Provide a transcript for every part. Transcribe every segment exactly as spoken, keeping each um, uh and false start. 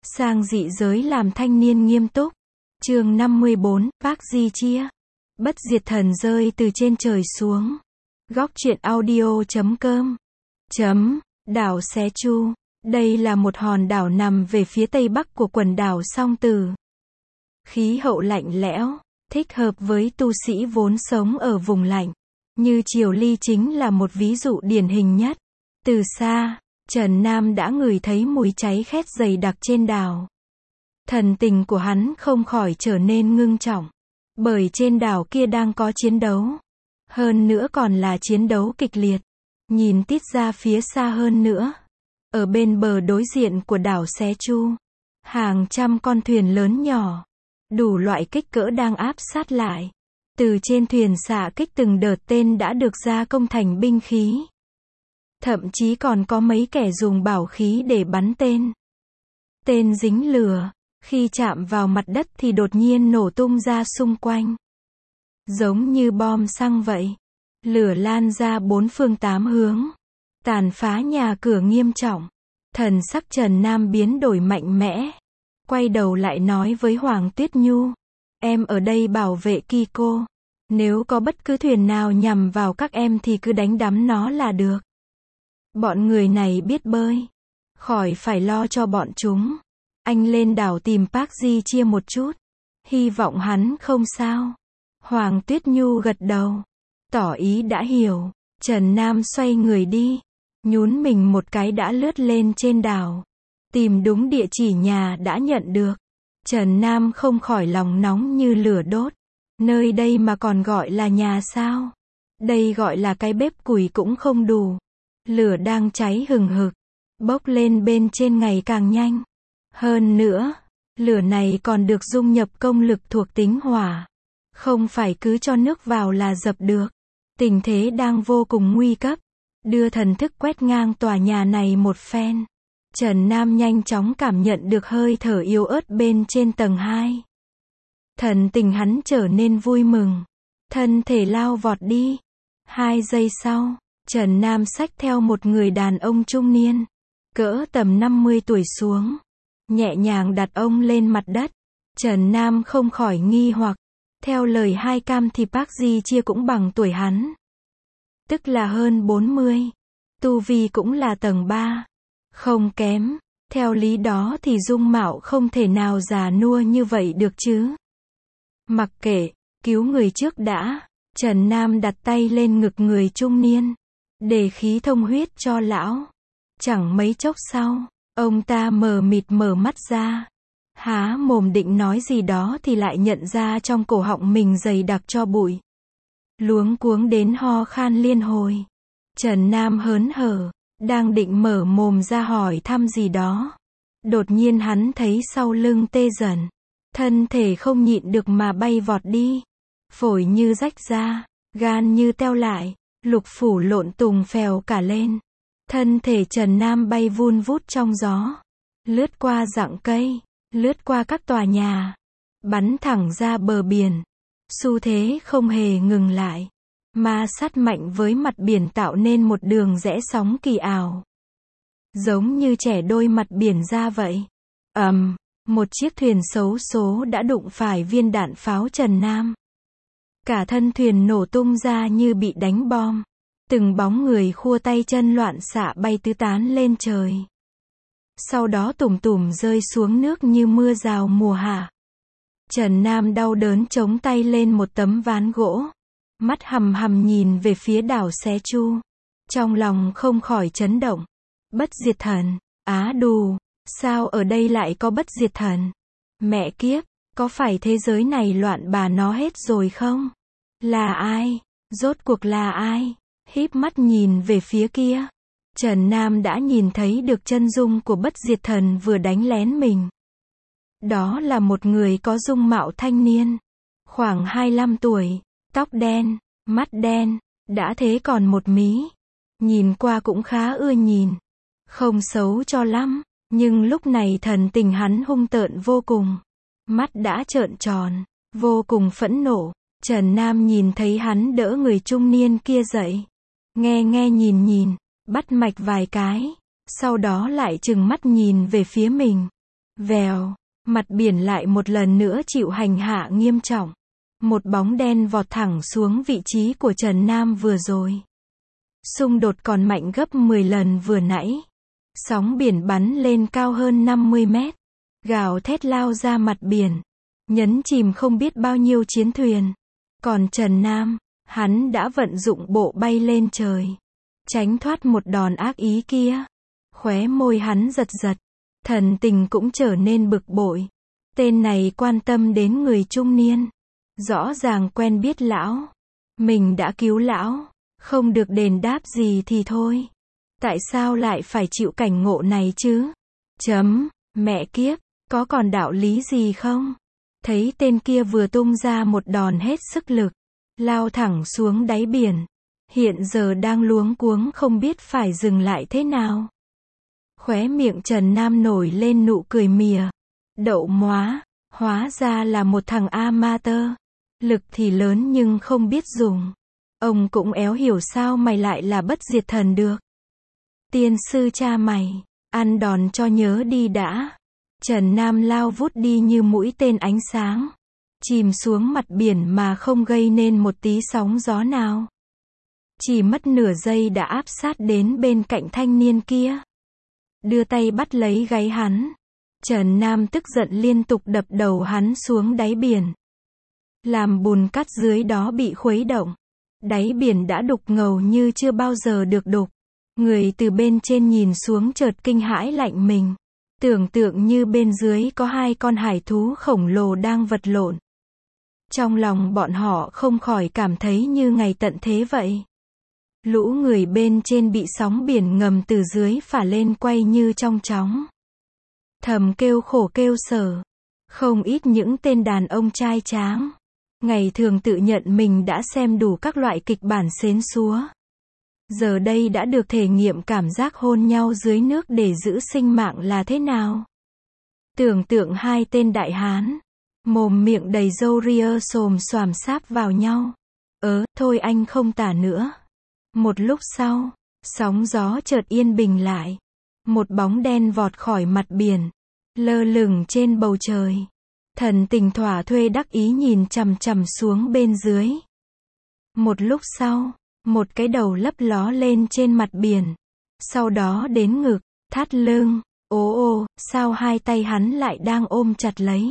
Sang dị giới làm thanh niên nghiêm túc. Chương năm mươi bốn, Park Ji Chia. Bất diệt thần rơi từ trên trời xuống. Góc truyện audio chấm com. Chấm, đảo Xé Chu. Đây là một hòn đảo nằm về phía tây bắc của quần đảo Song Tử. Khí hậu lạnh lẽo, thích hợp với tu sĩ vốn sống ở vùng lạnh. Như Triều Ly chính là một ví dụ điển hình nhất. Từ xa, Trần Nam đã ngửi thấy mùi cháy khét dày đặc trên đảo. Thần tình của hắn không khỏi trở nên ngưng trọng. Bởi trên đảo kia đang có chiến đấu. Hơn nữa còn là chiến đấu kịch liệt. Nhìn tít ra phía xa hơn nữa. Ở bên bờ đối diện của đảo Xé Chu. Hàng trăm con thuyền lớn nhỏ. Đủ loại kích cỡ đang áp sát lại. Từ trên thuyền xạ kích từng đợt tên đã được gia công thành binh khí. Thậm chí còn có mấy kẻ dùng bảo khí để bắn tên. Tên dính lửa, khi chạm vào mặt đất thì đột nhiên nổ tung ra xung quanh. Giống như bom xăng vậy. Lửa lan ra bốn phương tám hướng. Tàn phá nhà cửa nghiêm trọng. Thần sắc Trần Nam biến đổi mạnh mẽ. Quay đầu lại nói với Hoàng Tuyết Nhu. Em ở đây bảo vệ Kiko. Nếu có bất cứ thuyền nào nhằm vào các em thì cứ đánh đắm nó là được. Bọn người này biết bơi. Khỏi phải lo cho bọn chúng. Anh lên đảo tìm Park Ji Chia một chút. Hy vọng hắn không sao. Hoàng Tuyết Nhu gật đầu. Tỏ ý đã hiểu. Trần Nam xoay người đi. Nhún mình một cái đã lướt lên trên đảo. Tìm đúng địa chỉ nhà đã nhận được. Trần Nam không khỏi lòng nóng như lửa đốt. Nơi đây mà còn gọi là nhà sao? Đây gọi là cái bếp củi cũng không đủ. Lửa đang cháy hừng hực. Bốc lên bên trên ngày càng nhanh. Hơn nữa, lửa này còn được dung nhập công lực thuộc tính hỏa. Không phải cứ cho nước vào là dập được. Tình thế đang vô cùng nguy cấp. Đưa thần thức quét ngang tòa nhà này một phen. Trần Nam nhanh chóng cảm nhận được hơi thở yếu ớt bên trên tầng hai. Thần tình hắn trở nên vui mừng. Thân thể lao vọt đi. Hai giây sau, Trần Nam xách theo một người đàn ông trung niên. Cỡ tầm năm mươi tuổi xuống. Nhẹ nhàng đặt ông lên mặt đất. Trần Nam không khỏi nghi hoặc. Theo lời hai cam thì Park Ji Chia cũng bằng tuổi hắn. Tức là hơn bốn mươi. Tu vi cũng là tầng ba. Không kém. Theo lý đó thì dung mạo không thể nào già nua như vậy được chứ. Mặc kệ, cứu người trước đã. Trần Nam đặt tay lên ngực người trung niên. Để khí thông huyết cho lão. Chẳng mấy chốc sau, ông ta mờ mịt mở mắt ra. Há mồm định nói gì đó thì lại nhận ra trong cổ họng mình dày đặc cho bụi. Luống cuống đến ho khan liên hồi. Trần Nam hớn hở, đang định mở mồm ra hỏi thăm gì đó. Đột nhiên hắn thấy sau lưng tê dần. Thân thể không nhịn được mà bay vọt đi. Phổi như rách ra, gan như teo lại, lục phủ lộn tùng phèo cả lên. Thân thể Trần Nam bay vun vút trong gió. Lướt qua rặng cây, lướt qua các tòa nhà. Bắn thẳng ra bờ biển. Xu thế không hề ngừng lại. Ma sát mạnh với mặt biển tạo nên một đường rẽ sóng kỳ ảo. Giống như trẻ đôi mặt biển ra vậy. Ầm, um, một chiếc thuyền xấu số đã đụng phải viên đạn pháo Trần Nam. Cả thân thuyền nổ tung ra như bị đánh bom. Từng bóng người khua tay chân loạn xạ bay tứ tán lên trời. Sau đó tủm tủm rơi xuống nước như mưa rào mùa hạ. Trần Nam đau đớn chống tay lên một tấm ván gỗ. Mắt hằm hằm nhìn về phía đảo Xé Chu. Trong lòng không khỏi chấn động. Bất diệt thần, á đù, sao ở đây lại có bất diệt thần? Mẹ kiếp, có phải thế giới này loạn bà nó hết rồi không? Là ai? Rốt cuộc là ai? Híp mắt nhìn về phía kia. Trần Nam đã nhìn thấy được chân dung của bất diệt thần vừa đánh lén mình. Đó là một người có dung mạo thanh niên. Khoảng hai mươi lăm tuổi. Tóc đen, mắt đen. Đã thế còn một mí. Nhìn qua cũng khá ưa nhìn. Không xấu cho lắm. Nhưng lúc này thần tình hắn hung tợn vô cùng. Mắt đã trợn tròn. Vô cùng phẫn nộ. Trần Nam nhìn thấy hắn đỡ người trung niên kia dậy. Nghe nghe nhìn nhìn. Bắt mạch vài cái. Sau đó lại trừng mắt nhìn về phía mình. Vèo, mặt biển lại một lần nữa chịu hành hạ nghiêm trọng. Một bóng đen vọt thẳng xuống vị trí của Trần Nam vừa rồi. Xung đột còn mạnh gấp mười lần vừa nãy. Sóng biển bắn lên cao hơn năm mươi mét. Gào thét lao ra mặt biển. Nhấn chìm không biết bao nhiêu chiến thuyền. Còn Trần Nam, hắn đã vận dụng bộ bay lên trời. Tránh thoát một đòn ác ý kia. Khóe môi hắn giật giật. Thần tình cũng trở nên bực bội. Tên này quan tâm đến người trung niên. Rõ ràng quen biết lão. Mình đã cứu lão. Không được đền đáp gì thì thôi. Tại sao lại phải chịu cảnh ngộ này chứ? Chấm, mẹ kiếp, có còn đạo lý gì không? Thấy tên kia vừa tung ra một đòn hết sức lực. Lao thẳng xuống đáy biển. Hiện giờ đang luống cuống không biết phải dừng lại thế nào. Khóe miệng Trần Nam nổi lên nụ cười mỉa. Đậu móa, hóa ra là một thằng amateur. Lực thì lớn nhưng không biết dùng. Ông cũng éo hiểu sao mày lại là bất diệt thần được. Tiên sư cha mày, ăn đòn cho nhớ đi đã. Trần Nam lao vút đi như mũi tên ánh sáng. Chìm xuống mặt biển mà không gây nên một tí sóng gió nào. Chỉ mất nửa giây đã áp sát đến bên cạnh thanh niên kia. Đưa tay bắt lấy gáy hắn. Trần Nam tức giận liên tục đập đầu hắn xuống đáy biển. Làm bùn cát dưới đó bị khuấy động. Đáy biển đã đục ngầu như chưa bao giờ được đục. Người từ bên trên nhìn xuống chợt kinh hãi lạnh mình. Tưởng tượng như bên dưới có hai con hải thú khổng lồ đang vật lộn. Trong lòng bọn họ không khỏi cảm thấy như ngày tận thế vậy. Lũ người bên trên bị sóng biển ngầm từ dưới phả lên quay như trong chóng. Thầm kêu khổ kêu sở. Không ít những tên đàn ông trai tráng. Ngày thường tự nhận mình đã xem đủ các loại kịch bản xến xúa. Giờ đây đã được thể nghiệm cảm giác hôn nhau dưới nước để giữ sinh mạng là thế nào. Tưởng tượng hai tên đại hán. Mồm miệng đầy râu ria xồm xoàm sáp vào nhau. Ớ, thôi anh không tả nữa. Một lúc sau, sóng gió chợt yên bình lại. Một bóng đen vọt khỏi mặt biển. Lơ lửng trên bầu trời. Thần tình thỏa thuê đắc ý nhìn chằm chằm xuống bên dưới. Một lúc sau, một cái đầu lấp ló lên trên mặt biển. Sau đó đến ngực, thắt lưng. Ố ô, sao hai tay hắn lại đang ôm chặt lấy.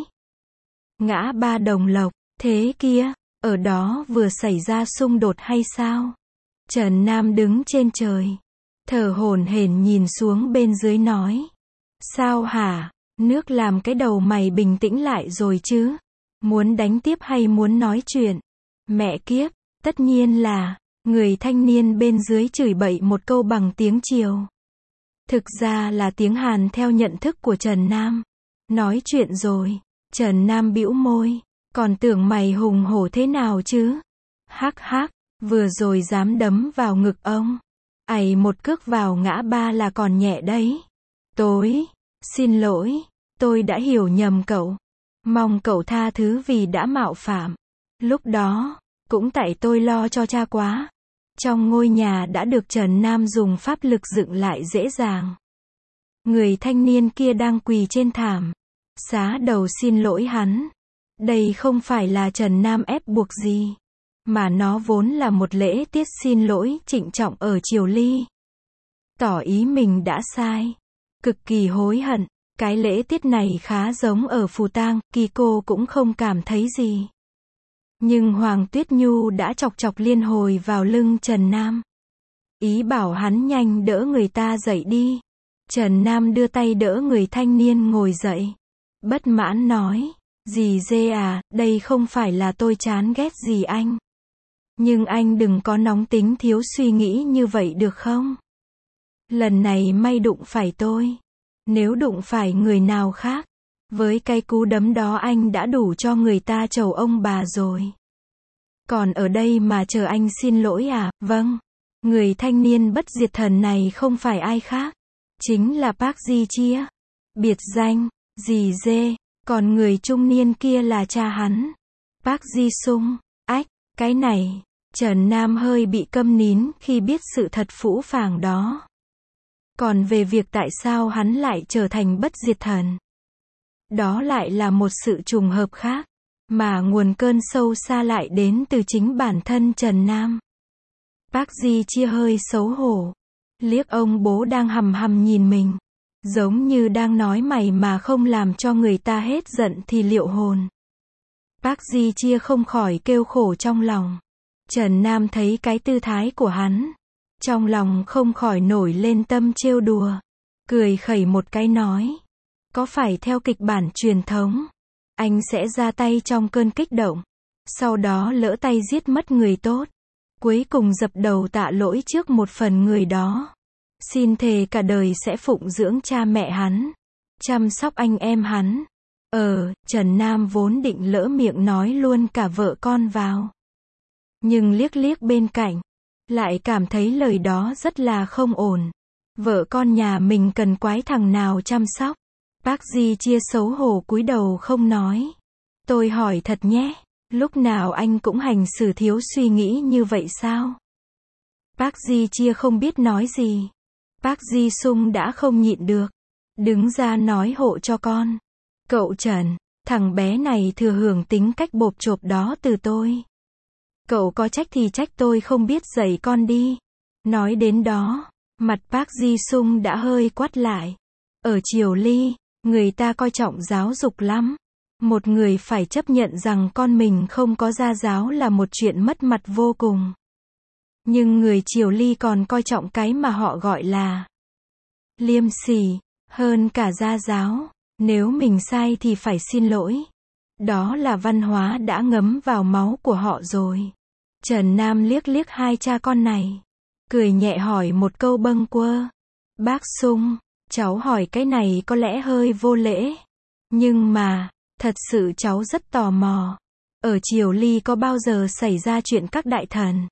Ngã ba đồng lộc, thế kia, ở đó vừa xảy ra xung đột hay sao? Trần Nam đứng trên trời. Thở hổn hển nhìn xuống bên dưới nói. Sao hả? Nước làm cái đầu mày bình tĩnh lại rồi chứ? Muốn đánh tiếp hay muốn nói chuyện? Mẹ kiếp, tất nhiên là, người thanh niên bên dưới chửi bậy một câu bằng tiếng Triều. Thực ra là tiếng Hàn theo nhận thức của Trần Nam. Nói chuyện rồi. Trần Nam bĩu môi. Còn tưởng mày hùng hổ thế nào chứ? Hắc hắc, vừa rồi dám đấm vào ngực ông. Ày một cước vào ngã ba là còn nhẹ đấy. Tối, xin lỗi, tôi đã hiểu nhầm cậu. Mong cậu tha thứ vì đã mạo phạm. Lúc đó, cũng tại tôi lo cho cha quá. Trong ngôi nhà đã được Trần Nam dùng pháp lực dựng lại dễ dàng. Người thanh niên kia đang quỳ trên thảm. Xá đầu xin lỗi hắn. Đây không phải là Trần Nam ép buộc gì. Mà nó vốn là một lễ tiết xin lỗi trịnh trọng ở Triều Ly. Tỏ ý mình đã sai. Cực kỳ hối hận. Cái lễ tiết này khá giống ở Phù Tang, Kỳ cô cũng không cảm thấy gì. Nhưng Hoàng Tuyết Nhu đã chọc chọc liên hồi vào lưng Trần Nam. Ý bảo hắn nhanh đỡ người ta dậy đi. Trần Nam đưa tay đỡ người thanh niên ngồi dậy. Bất mãn nói. Dì dê à, đây không phải là tôi chán ghét gì anh. Nhưng anh đừng có nóng tính thiếu suy nghĩ như vậy được không? Lần này may đụng phải tôi. Nếu đụng phải người nào khác, với cái cú đấm đó anh đã đủ cho người ta chầu ông bà rồi. Còn ở đây mà chờ anh xin lỗi à? Vâng. Người thanh niên bất diệt thần này không phải ai khác. Chính là Park Ji Chia. Biệt danh, dì dê. Còn người trung niên kia là cha hắn. Park Ji Sung. Ách, cái này. Trần Nam hơi bị câm nín khi biết sự thật phũ phàng đó. Còn về việc tại sao hắn lại trở thành bất diệt thần, Đó lại là một sự trùng hợp khác, mà nguồn cơn sâu xa lại đến từ chính bản thân Trần Nam. Bác Di Chia hơi xấu hổ, liếc ông bố đang hằm hằm nhìn mình, giống như đang nói mày mà không làm cho người ta hết giận thì liệu hồn. Bác Di Chia không khỏi kêu khổ trong lòng. Trần Nam thấy cái tư thái của hắn, trong lòng không khỏi nổi lên tâm trêu đùa, cười khẩy một cái nói, có phải theo kịch bản truyền thống, anh sẽ ra tay trong cơn kích động, sau đó lỡ tay giết mất người tốt, cuối cùng dập đầu tạ lỗi trước một phần người đó, xin thề cả đời sẽ phụng dưỡng cha mẹ hắn, chăm sóc anh em hắn. Ờ, Trần Nam vốn định lỡ miệng nói luôn cả vợ con vào, nhưng liếc liếc bên cạnh, lại cảm thấy lời đó rất là không ổn. Vợ con nhà mình cần quái thằng nào chăm sóc. Bác Di Chia xấu hổ cúi đầu không nói. Tôi hỏi thật nhé, lúc nào anh cũng hành xử thiếu suy nghĩ như vậy sao? Bác Di Chia không biết nói gì. Bác Di Sung đã không nhịn được, đứng ra nói hộ cho con. Cậu Trần, thằng bé này thừa hưởng tính cách bộp chộp đó từ tôi. Cậu có trách thì trách tôi không biết dạy con đi. Nói đến đó, mặt bác Di Sung đã hơi quắt lại. Ở Triều Ly, người ta coi trọng giáo dục lắm. Một người phải chấp nhận rằng con mình không có gia giáo là một chuyện mất mặt vô cùng. Nhưng người Triều Ly còn coi trọng cái mà họ gọi là liêm sỉ, hơn cả gia giáo. Nếu mình sai thì phải xin lỗi. Đó là văn hóa đã ngấm vào máu của họ rồi. Trần Nam liếc liếc hai cha con này, cười nhẹ hỏi một câu bâng quơ. Bác Sung, cháu hỏi cái này có lẽ hơi vô lễ. Nhưng mà, thật sự cháu rất tò mò. Ở Triều Ly có bao giờ xảy ra chuyện các đại thần?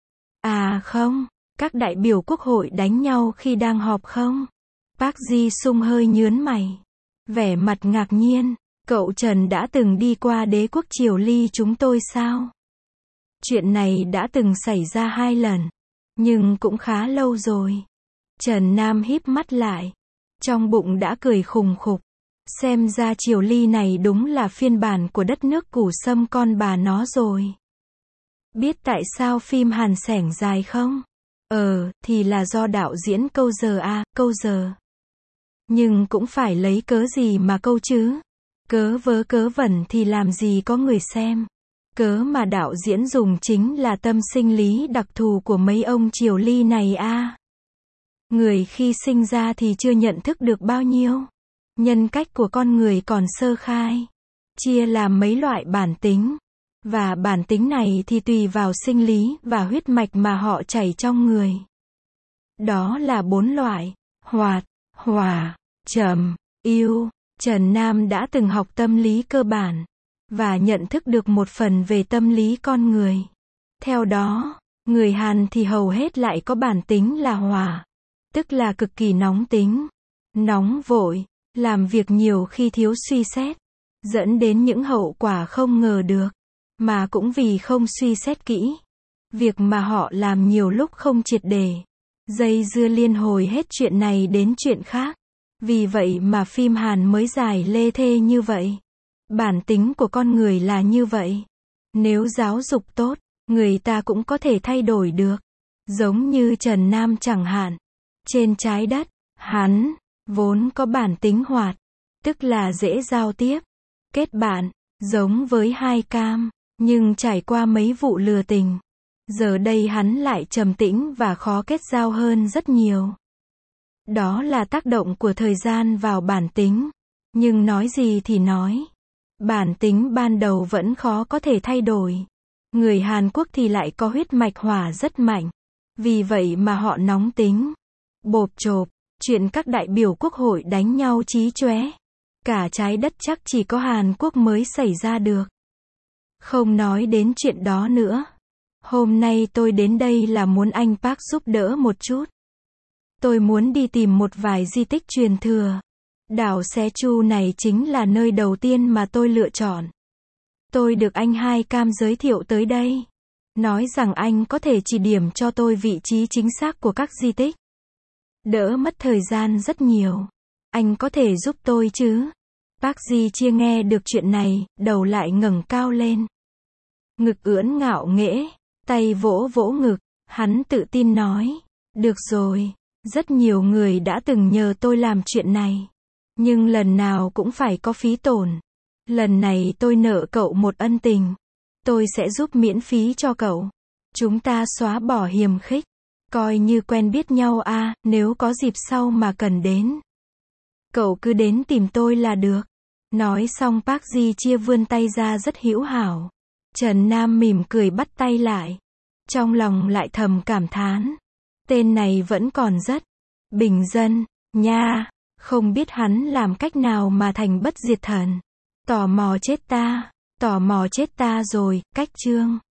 À không, các đại biểu quốc hội đánh nhau khi đang họp không? Bác Di Sung hơi nhướng mày, vẻ mặt ngạc nhiên. Cậu Trần đã từng đi qua đế quốc Triều Ly chúng tôi sao? Chuyện này đã từng xảy ra hai lần, nhưng cũng khá lâu rồi. Trần Nam híp mắt lại, trong bụng đã cười khùng khục. Xem ra Triều Ly này đúng là phiên bản của đất nước Củ Sâm con bà nó rồi. Biết tại sao phim Hàn Sẻng dài không? Ờ, thì là do đạo diễn câu giờ à, câu giờ. Nhưng cũng phải lấy cớ gì mà câu chứ? Cớ vớ cớ vẩn thì làm gì có người xem. Cớ mà đạo diễn dùng chính là tâm sinh lý đặc thù của mấy ông Triều Ly này a. Người khi sinh ra thì chưa nhận thức được bao nhiêu. Nhân cách của con người còn sơ khai. Chia làm mấy loại bản tính. Và bản tính này thì tùy vào sinh lý và huyết mạch mà họ chảy trong người. Đó là bốn loại: hoạt, hỏa, trầm, yêu. Trần Nam đã từng học tâm lý cơ bản và nhận thức được một phần về tâm lý con người. Theo đó, người Hàn thì hầu hết lại có bản tính là hỏa, tức là cực kỳ nóng tính, nóng vội, làm việc nhiều khi thiếu suy xét, dẫn đến những hậu quả không ngờ được, mà cũng vì không suy xét kỹ. Việc mà họ làm nhiều lúc không triệt để, dây dưa liên hồi hết chuyện này đến chuyện khác. Vì vậy mà phim Hàn mới dài lê thê như vậy. Bản tính của con người là như vậy. Nếu giáo dục tốt, người ta cũng có thể thay đổi được. Giống như Trần Nam chẳng hạn. Trên trái đất, hắn vốn có bản tính hoạt, tức là dễ giao tiếp, kết bạn, giống với Hai Cam, nhưng trải qua mấy vụ lừa tình, giờ đây hắn lại trầm tĩnh và khó kết giao hơn rất nhiều. Đó là tác động của thời gian vào bản tính. Nhưng nói gì thì nói, bản tính ban đầu vẫn khó có thể thay đổi. Người Hàn Quốc thì lại có huyết mạch hỏa rất mạnh. Vì vậy mà họ nóng tính, bộp chộp. Chuyện các đại biểu quốc hội đánh nhau chí chóe, cả trái đất chắc chỉ có Hàn Quốc mới xảy ra được. Không nói đến chuyện đó nữa. Hôm nay tôi đến đây là muốn anh Park giúp đỡ một chút. Tôi muốn đi tìm một vài di tích truyền thừa. Đảo Xe Chu này chính là nơi đầu tiên mà tôi lựa chọn. Tôi được anh Hai Cam giới thiệu tới đây. Nói rằng anh có thể chỉ điểm cho tôi vị trí chính xác của các di tích. Đỡ mất thời gian rất nhiều. Anh có thể giúp tôi chứ? Park Ji Chia nghe được chuyện này, đầu lại ngẩng cao lên. Ngực ưỡn ngạo nghễ, tay vỗ vỗ ngực, hắn tự tin nói. Được rồi, rất nhiều người đã từng nhờ tôi làm chuyện này. Nhưng lần nào cũng phải có phí tổn. Lần này tôi nợ cậu một ân tình. Tôi sẽ giúp miễn phí cho cậu. Chúng ta xóa bỏ hiềm khích. Coi như quen biết nhau a, nếu có dịp sau mà cần đến. Cậu cứ đến tìm tôi là được. Nói xong Park Ji Chia vươn tay ra rất hữu hảo. Trần Nam mỉm cười bắt tay lại. Trong lòng lại thầm cảm thán. Tên này vẫn còn rất bình dân, nha. Không biết hắn làm cách nào mà thành bất diệt thần. Tò mò chết ta, tò mò chết ta rồi, cách chương.